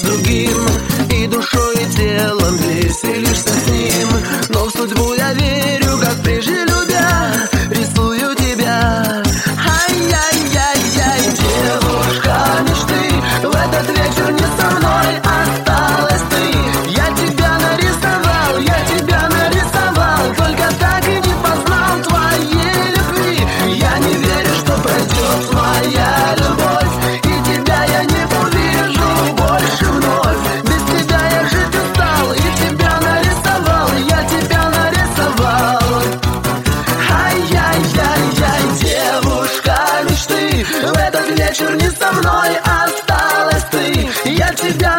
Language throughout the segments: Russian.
с другим, и душой, и телом веселишься с ним. Но в судьбу я верю, как прежде любя, рисую тебя. Ай-яй-яй-яй, девушка мечты, в этот вечер не со мной осталась ты. Я тебя нарисовал, только так и не познал твоей любви. Я не верю, что пройдет моя любовь, и тебя я не увижу больше вновь. Без тебя я жить устал, и тебя нарисовал, я тебя нарисовал. Ай-яй-яй-яй, девушка мечты, в этот вечер не со мной осталась ты. Я тебя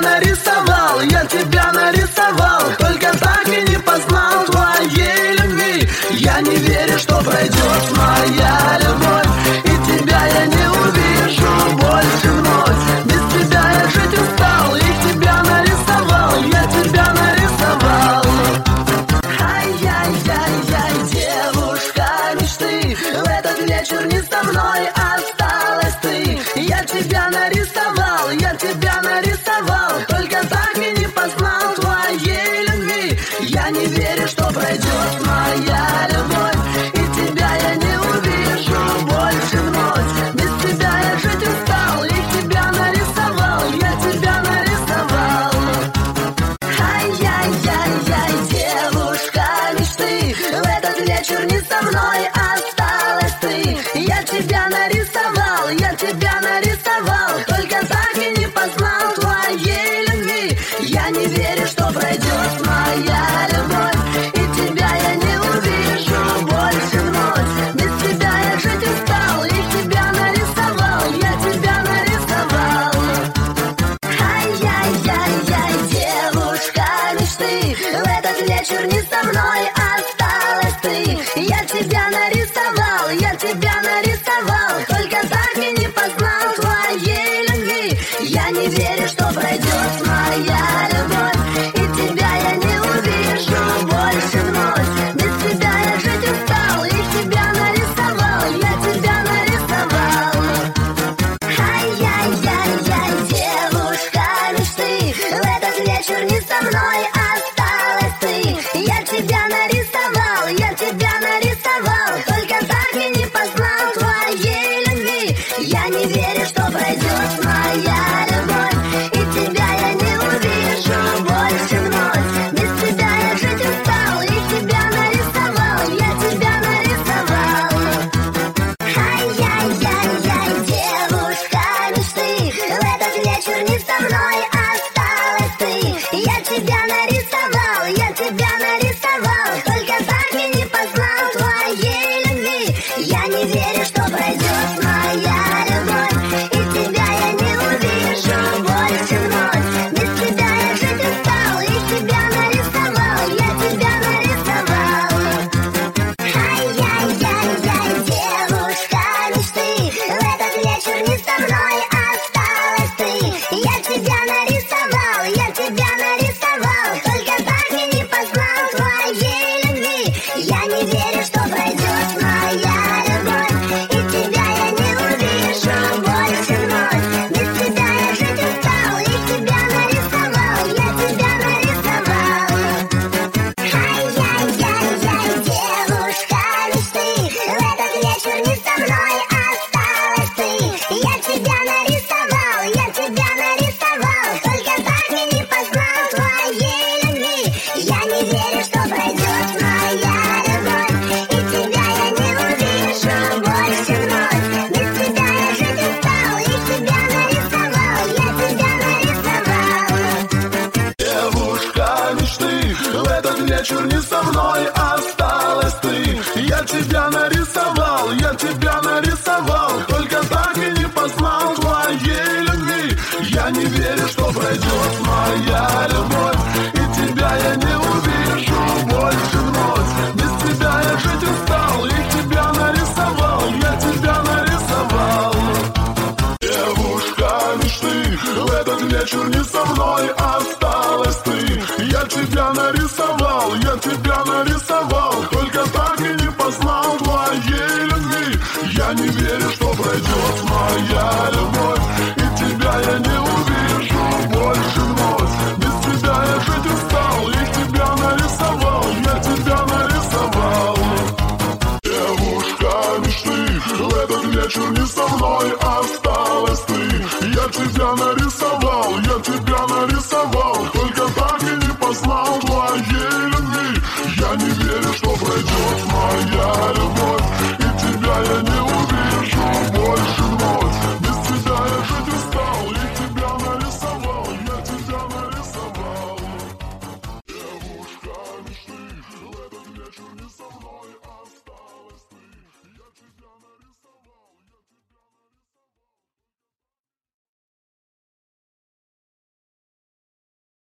нарисовал, только так и не познал твоей любви. Я не верю, что пройдет моя любовь, и тебя я не увижу больше вновь. Без тебя я жить устал, и тебя нарисовал, я тебя нарисовал. Ай-яй-яй-яй, девушка мечты, в этот вечер не со мной осталась ты. Я тебя нарисовал, только так и не познал твоей любви. Я не верю, что пройдет моя любовь, и тебя я не увижу больше вновь. Без тебя я жить устал, и тебя нарисовал, я тебя нарисовал. Ай-яй-яй-яй, девушка мечты, в этот вечер не со мной осталась ты. Я тебя нарисовал, только так и не познал твоей любви. Я не верю, что пройдет моя любовь, и тебя я не увижу больше вновь. Без тебя я жить устал, и тебя нарисовал, я тебя нарисовал. Ай-яй-яй-яй, девушка мечты, в этот вечер не со мной осталась ты. Я тебя нарисовал, только так и не познал твоей любви. Я не верю, что пройдет моя любовь, и тебя я не увижу больше вновь. Без тебя я жить устал, и тебя нарисовал, я тебя нарисовал. Ай-яй-яй-яй, девушка мечты, в этот вечер не со мной осталась ты. Я тебя нарисовал, только так и не познал твоей любви. Я не верю, что пройдет моя любовь, и тебя я не увижу больше вновь. Без тебя я жить устал, и тебя нарисовал, я тебя нарисовал. Ай-яй-яй-яй, девушка мечты, в этот вечер не со мной осталась ты. Я тебя нарисовал, только так и не познал твоей любви. Я не верю, что пройдет моя любовь, и тебя я не увижу больше вновь. Без тебя я жить устал, и тебя нарисовал, я тебя нарисовал. Ай-яй-яй-яй, девушка мечты, в этот вечер не со мной осталась ты. Я тебя нарисовал, только так и не познал твоей любви. Я не верю, что пройдет моя любовь, и тебя я не увижу больше вновь. Без тебя я жить устал, и тебя нарисовал, я тебя нарисовал. Ай-яй-яй-яй, девушка мечты, в этот вечер не со мной осталась ты. Я тебя нарисовал, только так и не познал твоей любви. Я не верю, что пройдет моя любовь, и тебя я не увижу больше вновь. Без тебя я жить устал, и тебя нарисовал, я тебя нарисовал. Девушка мечты, в этот вечер не со мной осталась ты. Я тебя нарисовал, только так и не познал твоей любви. Я не верю, что пройдет моя любовь, и тебя я не увижу больше вновь. Без тебя я жить устал, и тебя нарисовал, я тебя нарисовал. Девушка мечты, в этот вечер не со мной осталась ты. Я тебя нарисовал, только так и не познал твоей любви. Я не верю, что пройдет моя любовь, и тебя я не увижу больше вновь. вечер не со мной осталась ты. Я тебя нарисовал, только так и не познал твоей любви. Я не верю, что пройдет моя любовь.